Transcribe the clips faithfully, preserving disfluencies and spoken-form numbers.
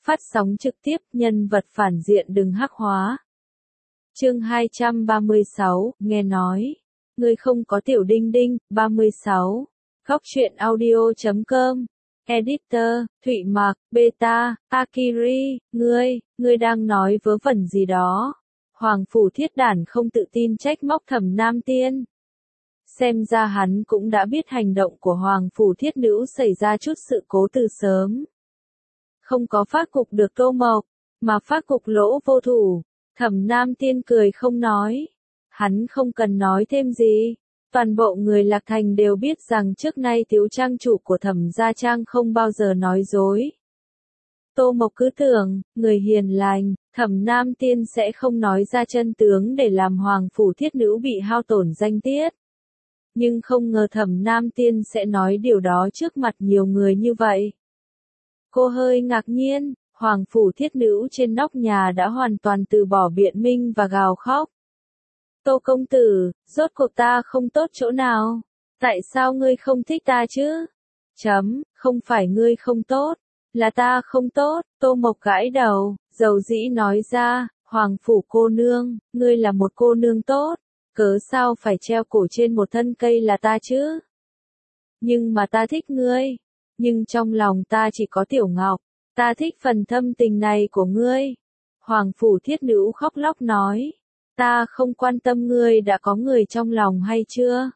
phát sóng trực tiếp, nhân vật phản diện đừng hắc hóa. Chương hai trăm ba mươi sáu, nghe nói, ngươi không có tiểu đinh đinh, ba mươi sáu. Góc truyện audio chấm com. Editor, Thụy Mạc, Beta, Akiri, ngươi, ngươi đang nói vớ vẩn gì đó. Hoàng Phủ Thiết Đản không tự tin trách móc Thẩm Nam Tiên. Xem ra hắn cũng đã biết hành động của Hoàng Phủ Thiết Nữ xảy ra chút sự cố từ sớm. Không có phát cục được Tô Mộc, mà phát cục Lỗ Vô Thủ. Thẩm Nam Tiên cười không nói. Hắn không cần nói thêm gì. Toàn bộ người Lạc Thành đều biết rằng trước nay thiếu trang chủ của Thẩm gia trang không bao giờ nói dối. Tô Mộc cứ tưởng, người hiền lành, Thẩm Nam Tiên sẽ không nói ra chân tướng để làm Hoàng Phủ Thiết Nữ bị hao tổn danh tiết. Nhưng không ngờ Thẩm Nam Tiên sẽ nói điều đó trước mặt nhiều người như vậy. Cô hơi ngạc nhiên, Hoàng Phủ Thiết Nữ trên nóc nhà đã hoàn toàn từ bỏ biện minh và gào khóc. Tô công tử, rốt cuộc ta không tốt chỗ nào? Tại sao ngươi không thích ta chứ? Chấm, không phải ngươi không tốt, là ta không tốt. Tô Mộc gãi đầu, dầu dĩ nói ra, Hoàng Phủ cô nương, ngươi là một cô nương tốt, cớ sao phải treo cổ trên một thân cây là ta chứ? Nhưng mà ta thích ngươi, nhưng trong lòng ta chỉ có Tiểu Ngọc, ta thích phần thâm tình này của ngươi. Hoàng Phủ Thiết Nữ khóc lóc nói. Ta không quan tâm ngươi đã có người trong lòng hay chưa.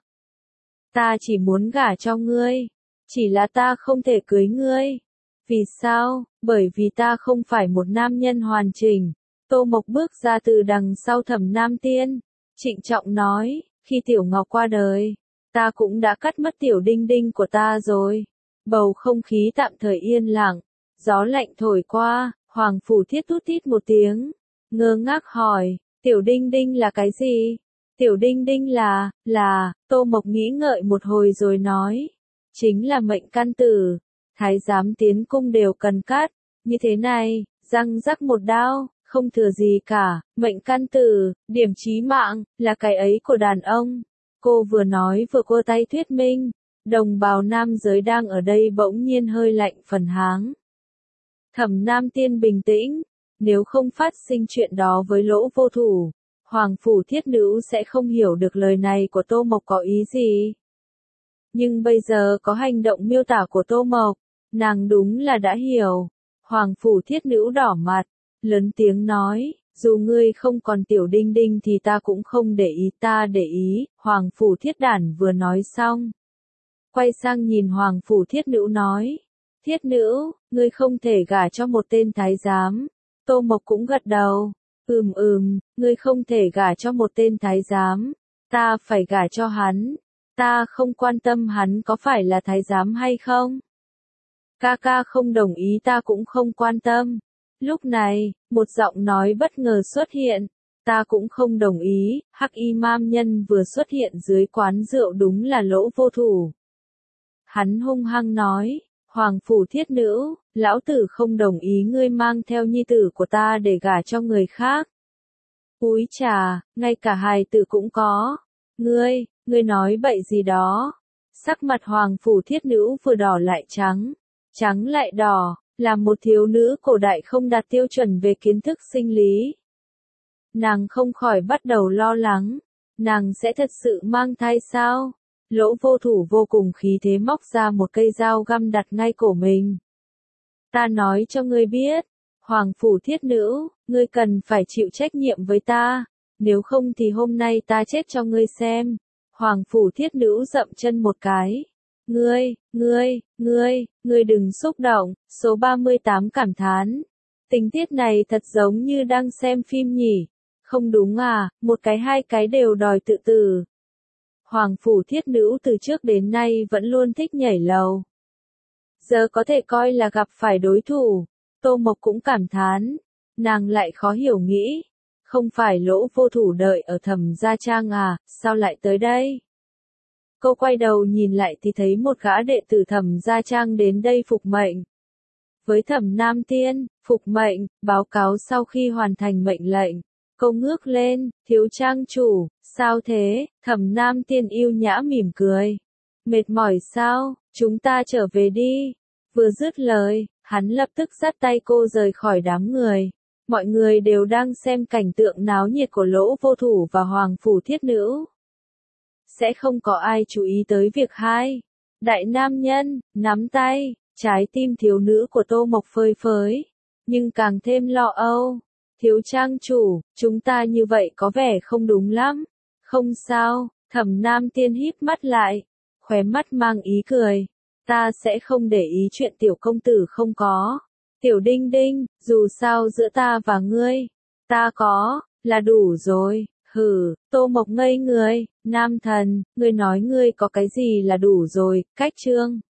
Ta chỉ muốn gả cho ngươi. Chỉ là ta không thể cưới ngươi. Vì sao? Bởi vì ta không phải một nam nhân hoàn chỉnh. Tô Mộc bước ra từ đằng sau Thẩm Nam Tiên. Trịnh trọng nói, khi Tiểu Ngọc qua đời, ta cũng đã cắt mất tiểu đinh đinh của ta rồi. Bầu không khí tạm thời yên lặng. Gió lạnh thổi qua, Hoàng Phủ Thiết tút tít một tiếng. Ngơ ngác hỏi. Tiểu đinh đinh là cái gì? Tiểu đinh đinh là, là, Tô Mộc nghĩ ngợi một hồi rồi nói. Chính là mệnh căn tử. Thái giám tiến cung đều cần cắt. Như thế này, răng rắc một đao, không thừa gì cả. Mệnh căn tử, điểm chí mạng, là cái ấy của đàn ông. Cô vừa nói vừa cô tay thuyết minh. Đồng bào nam giới đang ở đây bỗng nhiên hơi lạnh phần háng. Thẩm Nam Tiên bình tĩnh. Nếu không phát sinh chuyện đó với Lỗ Vô Thủ, Hoàng Phủ Thiết Nữ sẽ không hiểu được lời này của Tô Mộc có ý gì. Nhưng bây giờ có hành động miêu tả của Tô Mộc, nàng đúng là đã hiểu. Hoàng Phủ Thiết Nữ đỏ mặt, lớn tiếng nói, dù ngươi không còn tiểu đinh đinh thì ta cũng không để ý, ta để ý. Hoàng Phủ Thiết Đản vừa nói xong, quay sang nhìn Hoàng Phủ Thiết Nữ nói, Thiết Nữ, ngươi không thể gả cho một tên thái giám. Tô Mộc cũng gật đầu, ừm ừm, ngươi không thể gả cho một tên thái giám, ta phải gả cho hắn, ta không quan tâm hắn có phải là thái giám hay không. Ca ca không đồng ý ta cũng không quan tâm. Lúc này, một giọng nói bất ngờ xuất hiện, ta cũng không đồng ý. Hắc Y Mam Nhân vừa xuất hiện dưới quán rượu đúng là Lỗ Vô Thủ. Hắn hung hăng nói. Hoàng Phủ Thiết Nữ, lão tử không đồng ý ngươi mang theo nhi tử của ta để gả cho người khác. Úi trà, ngay cả hài tử cũng có. Ngươi, ngươi nói bậy gì đó. Sắc mặt Hoàng Phủ Thiết Nữ vừa đỏ lại trắng, trắng lại đỏ, là một thiếu nữ cổ đại không đạt tiêu chuẩn về kiến thức sinh lý. Nàng không khỏi bắt đầu lo lắng, nàng sẽ thật sự mang thai sao? Lỗ Vô Thủ vô cùng khí thế móc ra một cây dao găm đặt ngay cổ mình. Ta nói cho ngươi biết, Hoàng Phủ Thiết Nữ, ngươi cần phải chịu trách nhiệm với ta, nếu không thì hôm nay ta chết cho ngươi xem. Hoàng Phủ Thiết Nữ dậm chân một cái. Ngươi, ngươi, ngươi, ngươi đừng xúc động. Số ba mươi tám cảm thán. Tình tiết này thật giống như đang xem phim nhỉ. Không đúng à, một cái hai cái đều đòi tự tử. Hoàng Phủ Thiết Nữ từ trước đến nay vẫn luôn thích nhảy lầu. Giờ có thể coi là gặp phải đối thủ. Tô Mộc cũng cảm thán. Nàng lại khó hiểu nghĩ. Không phải Lỗ Vô Thủ đợi ở Thẩm gia trang à, sao lại tới đây? Cô quay đầu nhìn lại thì thấy một gã đệ tử Thẩm gia trang đến đây phục mệnh. Với Thẩm Nam Tiên, phục mệnh, báo cáo sau khi hoàn thành mệnh lệnh. Cô ngước lên, thiếu trang chủ, sao thế? Thẩm Nam Tiên yêu nhã mỉm cười. Mệt mỏi sao? Chúng ta trở về đi. Vừa dứt lời, Hắn lập tức dắt tay cô rời khỏi đám người. Mọi người đều đang xem cảnh tượng náo nhiệt của Lỗ Vô Thủ và Hoàng Phủ Thiết Nữ. Sẽ không có ai chú ý tới việc hai đại nam nhân nắm tay, trái tim thiếu nữ của Tô Mộc phơi phới, nhưng càng thêm lo âu. Thiếu trang chủ, chúng ta như vậy có vẻ không đúng lắm. Không sao, Thẩm Nam Tiên híp mắt lại, khóe mắt mang ý cười. Ta sẽ không để ý chuyện tiểu công tử không có. Tiểu Đinh Đinh, dù sao giữa ta và ngươi, ta có, là đủ rồi. Hừ, Tô Mộc ngây người, nam thần, ngươi nói ngươi có cái gì là đủ rồi, cách trương.